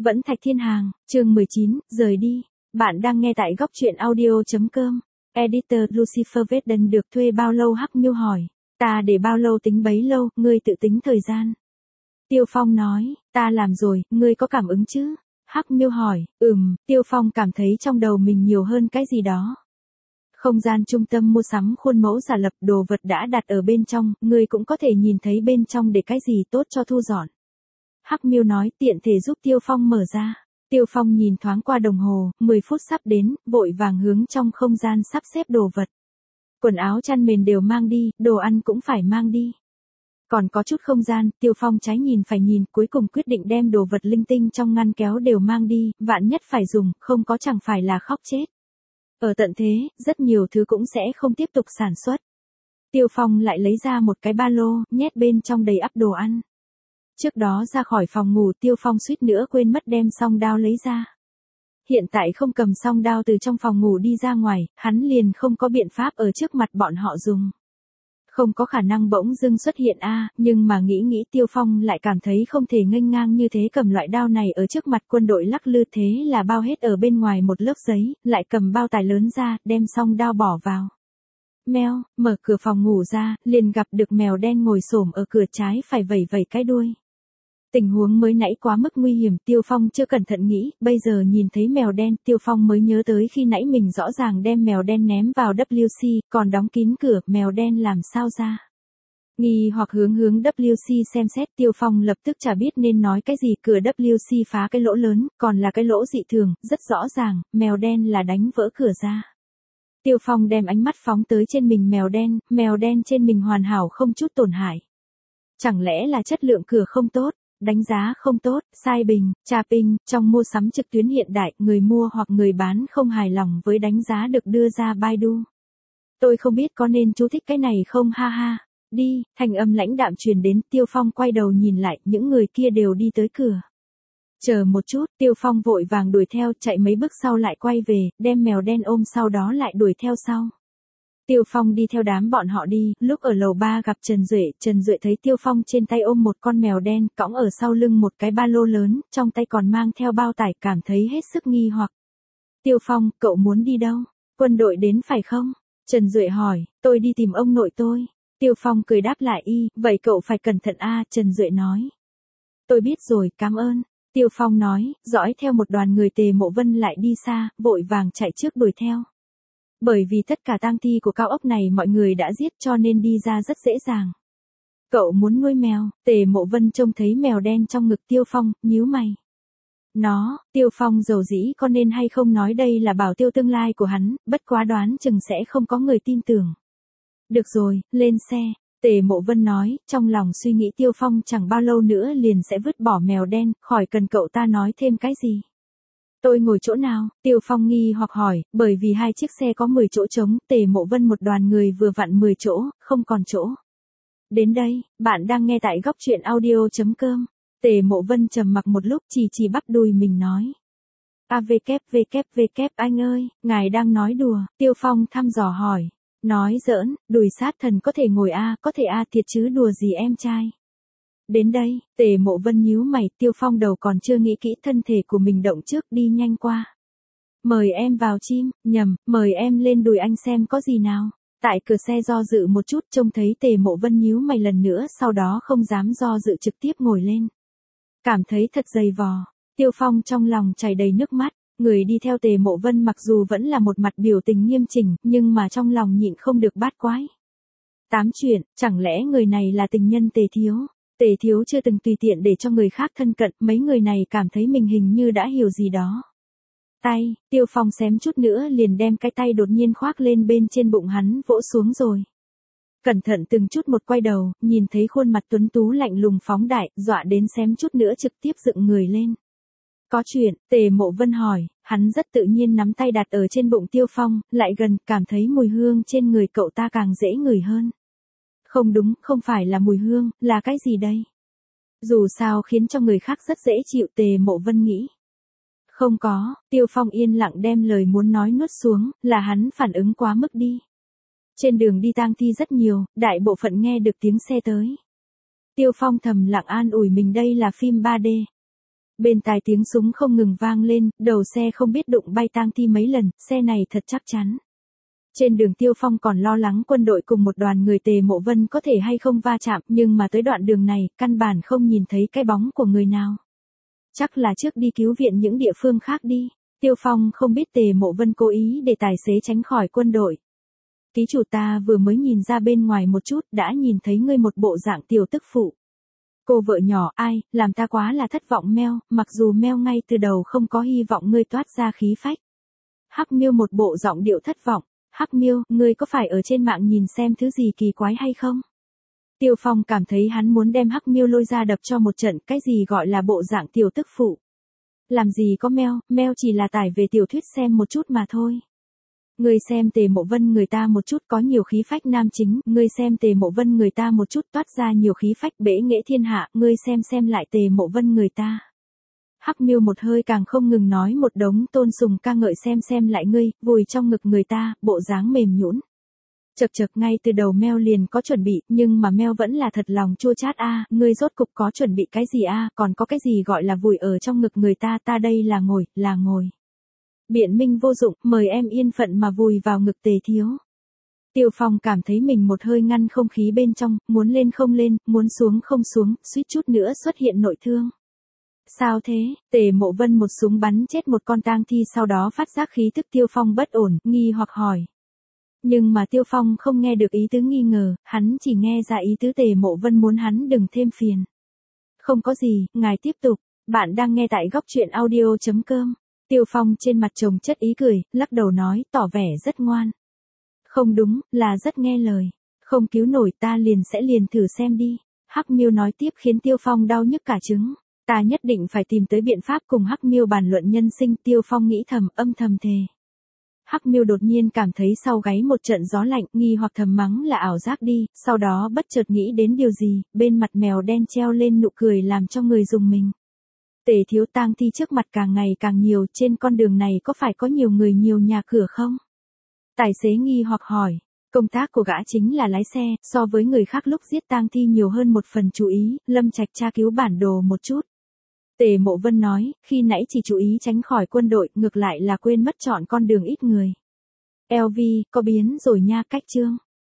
Vẫn Thạch Thiên Hàng, chương 19, rời đi. Bạn đang nghe tại góc truyện audio.com. Editor Lucifer Veden được thuê bao lâu? Hắc Miêu hỏi. Ta để bao lâu tính bấy lâu, ngươi tự tính thời gian. Tiêu Phong nói, ta làm rồi, ngươi có cảm ứng chứ? Hắc Miêu hỏi, Tiêu Phong cảm thấy trong đầu mình nhiều hơn cái gì đó. Không gian trung tâm mua sắm khuôn mẫu giả lập, đồ vật đã đặt ở bên trong, ngươi cũng có thể nhìn thấy bên trong để cái gì tốt cho thu dọn. Hắc Miêu nói, tiện thể giúp Tiêu Phong mở ra. Tiêu Phong nhìn thoáng qua đồng hồ, 10 phút sắp đến, vội vàng hướng trong không gian sắp xếp đồ vật. Quần áo chăn mền đều mang đi, đồ ăn cũng phải mang đi. Còn có chút không gian, Tiêu Phong trái nhìn phải nhìn, cuối cùng quyết định đem đồ vật linh tinh trong ngăn kéo đều mang đi, vạn nhất phải dùng, không có chẳng phải là khóc chết. Ở tận thế, rất nhiều thứ cũng sẽ không tiếp tục sản xuất. Tiêu Phong lại lấy ra một cái ba lô, nhét bên trong đầy ắp đồ ăn. Trước đó ra khỏi phòng ngủ, Tiêu Phong suýt nữa quên mất đem song đao lấy ra. Hiện tại không cầm song đao từ trong phòng ngủ đi ra ngoài, hắn liền không có biện pháp ở trước mặt bọn họ dùng. Không có khả năng bỗng dưng xuất hiện nhưng mà nghĩ Tiêu Phong lại cảm thấy không thể nghênh ngang như thế cầm loại đao này ở trước mặt quân đội lắc lư, thế là bao hết ở bên ngoài một lớp giấy, lại cầm bao tải lớn ra, đem song đao bỏ vào. Meo, mở cửa phòng ngủ ra, liền gặp được mèo đen ngồi xổm ở cửa, trái phải vẩy vẩy cái đuôi. Tình huống mới nãy quá mức nguy hiểm, Tiêu Phong chưa cẩn thận nghĩ, bây giờ nhìn thấy mèo đen, Tiêu Phong mới nhớ tới khi nãy mình rõ ràng đem mèo đen ném vào WC, còn đóng kín cửa, mèo đen làm sao ra. Nghi hoặc hướng WC xem xét, Tiêu Phong lập tức chả biết nên nói cái gì, cửa WC phá cái lỗ lớn, còn là cái lỗ dị thường, rất rõ ràng, mèo đen là đánh vỡ cửa ra. Tiêu Phong đem ánh mắt phóng tới trên mình mèo đen trên mình hoàn hảo không chút tổn hại. Chẳng lẽ là chất lượng cửa không tốt? Đánh giá không tốt, sai bình, tra ping, trong mua sắm trực tuyến hiện đại, người mua hoặc người bán không hài lòng với đánh giá được đưa ra Baidu. Tôi không biết có nên chú thích cái này không, ha ha. Đi, thanh âm lãnh đạm truyền đến, Tiêu Phong quay đầu nhìn lại, những người kia đều đi tới cửa. Chờ một chút, Tiêu Phong vội vàng đuổi theo, chạy mấy bước sau lại quay về, đem mèo đen ôm, sau đó lại đuổi theo sau. Tiêu Phong đi theo đám bọn họ đi, lúc ở lầu 3 gặp Trần Duệ thấy Tiêu Phong trên tay ôm một con mèo đen, cõng ở sau lưng một cái ba lô lớn, trong tay còn mang theo bao tải, cảm thấy hết sức nghi hoặc. Tiêu Phong, cậu muốn đi đâu? Quân đội đến phải không? Trần Duệ hỏi, tôi đi tìm ông nội tôi. Tiêu Phong cười đáp lại, vậy cậu phải cẩn thận Trần Duệ nói. Tôi biết rồi, cảm ơn. Tiêu Phong nói, dõi theo một đoàn người. Tề Mộ Vân lại đi xa, vội vàng chạy trước đuổi theo. Bởi vì tất cả tang thi của cao ốc này mọi người đã giết cho nên đi ra rất dễ dàng. Cậu muốn nuôi mèo? Tề Mộ Vân trông thấy mèo đen trong ngực Tiêu Phong, nhíu mày. Tiêu Phong dầu dĩ có nên hay không nói đây là bảo tiêu tương lai của hắn, bất quá đoán chừng sẽ không có người tin tưởng. Được rồi, lên xe. Tề Mộ Vân nói, trong lòng suy nghĩ Tiêu Phong chẳng bao lâu nữa liền sẽ vứt bỏ mèo đen, khỏi cần cậu ta nói thêm cái gì. Tôi ngồi chỗ nào? Tiêu Phong nghi hoặc hỏi, bởi vì hai chiếc xe có 10 chỗ trống, Tề Mộ Vân một đoàn người vừa vặn 10 chỗ, không còn chỗ. Đến đây, bạn đang nghe tại góc truyện audio.com. Tề Mộ Vân trầm mặc một lúc, chỉ bắp đùi mình nói. Anh ơi, ngài đang nói đùa? Tiêu Phong thăm dò hỏi. Nói giỡn, đùi sát thần có thể ngồi có thể thiệt chứ, đùa gì em trai. Đến đây, Tề Mộ Vân nhíu mày, Tiêu Phong đầu còn chưa nghĩ kỹ, thân thể của mình động trước, đi nhanh qua. Mời em vào chim, mời em lên đùi anh xem có gì nào. Tại cửa xe do dự một chút, trông thấy Tề Mộ Vân nhíu mày lần nữa, sau đó không dám do dự, trực tiếp ngồi lên. Cảm thấy thật dày vò, Tiêu Phong trong lòng chảy đầy nước mắt, người đi theo Tề Mộ Vân mặc dù vẫn là một mặt biểu tình nghiêm chỉnh, nhưng mà trong lòng nhịn không được bát quái. Tám chuyện, chẳng lẽ người này là tình nhân Tề Thiếu? Tề Thiếu chưa từng tùy tiện để cho người khác thân cận, mấy người này cảm thấy mình hình như đã hiểu gì đó. Tay, Tiêu Phong xém chút nữa liền đem cái tay đột nhiên khoác lên bên trên bụng hắn vỗ xuống rồi. Cẩn thận từng chút một quay đầu, nhìn thấy khuôn mặt tuấn tú lạnh lùng phóng đại, dọa đến xém chút nữa trực tiếp dựng người lên. Có chuyện? Tề Mộ Vân hỏi, hắn rất tự nhiên nắm tay đặt ở trên bụng Tiêu Phong, lại gần, cảm thấy mùi hương trên người cậu ta càng dễ ngửi hơn. Không đúng, không phải là mùi hương, là cái gì đây? Dù sao khiến cho người khác rất dễ chịu, Tề Mộ Vân nghĩ. Không có, Tiêu Phong yên lặng đem lời muốn nói nuốt xuống, là hắn phản ứng quá mức đi. Trên đường đi tang thi rất nhiều, đại bộ phận nghe được tiếng xe tới. Tiêu Phong thầm lặng an ủi mình, đây là phim 3D. Bên tai tiếng súng không ngừng vang lên, đầu xe không biết đụng bay tang thi mấy lần, xe này thật chắc chắn. Trên đường Tiêu Phong còn lo lắng quân đội cùng một đoàn người Tề Mộ Vân có thể hay không va chạm, nhưng mà tới đoạn đường này, căn bản không nhìn thấy cái bóng của người nào. Chắc là trước đi cứu viện những địa phương khác đi. Tiêu Phong không biết Tề Mộ Vân cố ý để tài xế tránh khỏi quân đội. Ký chủ, ta vừa mới nhìn ra bên ngoài một chút, đã nhìn thấy ngươi một bộ dạng tiểu tức phụ. Cô vợ nhỏ, ai, làm ta quá là thất vọng Meo, mặc dù Meo ngay từ đầu không có hy vọng ngươi toát ra khí phách. Hắc Miêu một bộ giọng điệu thất vọng. Hắc Miêu, ngươi có phải ở trên mạng nhìn xem thứ gì kỳ quái hay không? Tiêu Phong cảm thấy hắn muốn đem Hắc Miêu lôi ra đập cho một trận, cái gì gọi là bộ dạng tiểu tức phụ. Làm gì có Meo, Meo chỉ là tải về tiểu thuyết xem một chút mà thôi. Ngươi xem Tề Mộ Vân người ta một chút có nhiều khí phách nam chính, ngươi xem Tề Mộ Vân người ta một chút toát ra nhiều khí phách bể nghệ thiên hạ, ngươi xem lại Tề Mộ Vân người ta. Hắc Miêu một hơi càng không ngừng nói một đống tôn sùng ca ngợi xem lại ngươi, vùi trong ngực người ta, bộ dáng mềm nhũn. Chật ngay từ đầu Meo liền có chuẩn bị, nhưng mà Meo vẫn là thật lòng chua chát a, ngươi rốt cục có chuẩn bị cái gì a, còn có cái gì gọi là vùi ở trong ngực người ta, ta đây là ngồi. Biện minh vô dụng, mời em yên phận mà vùi vào ngực Tề thiếu. Tiêu Phong cảm thấy mình một hơi ngăn không khí bên trong, muốn lên không lên, muốn xuống không xuống, suýt chút nữa xuất hiện nội thương. Sao thế? Tề Mộ Vân một súng bắn chết một con tang thi, sau đó phát giác khí tức Tiêu Phong bất ổn, nghi hoặc hỏi. Nhưng mà Tiêu Phong không nghe được ý tứ nghi ngờ, hắn chỉ nghe ra ý tứ Tề Mộ Vân muốn hắn đừng thêm phiền. Không có gì, ngài tiếp tục. Bạn đang nghe tại góc truyện audio.com. Tiêu Phong trên mặt chồng chất ý cười, lắc đầu nói, tỏ vẻ rất ngoan. Không đúng, là rất nghe lời. Không cứu nổi ta liền thử xem đi. Hắc Miêu nói tiếp khiến Tiêu Phong đau nhức cả trứng. Ta nhất định phải tìm tới biện pháp cùng Hắc Miêu bàn luận nhân sinh, Tiêu Phong nghĩ thầm, âm thầm thề. Hắc Miêu đột nhiên cảm thấy sau gáy một trận gió lạnh, nghi hoặc thầm mắng là ảo giác đi, sau đó bất chợt nghĩ đến điều gì, bên mặt mèo đen treo lên nụ cười làm cho người dùng mình. Tề thiếu, tang thi trước mặt càng ngày càng nhiều, trên con đường này có phải có nhiều người nhiều nhà cửa không? Tài xế nghi hoặc hỏi. Công tác của gã chính là lái xe, so với người khác lúc giết tang thi nhiều hơn một phần chú ý, Lâm Trạch tra cứu bản đồ một chút. Tề Mộ Vân nói, khi nãy chỉ chú ý tránh khỏi quân đội, ngược lại là quên mất chọn con đường ít người. LV, có biến rồi nha, cách chương.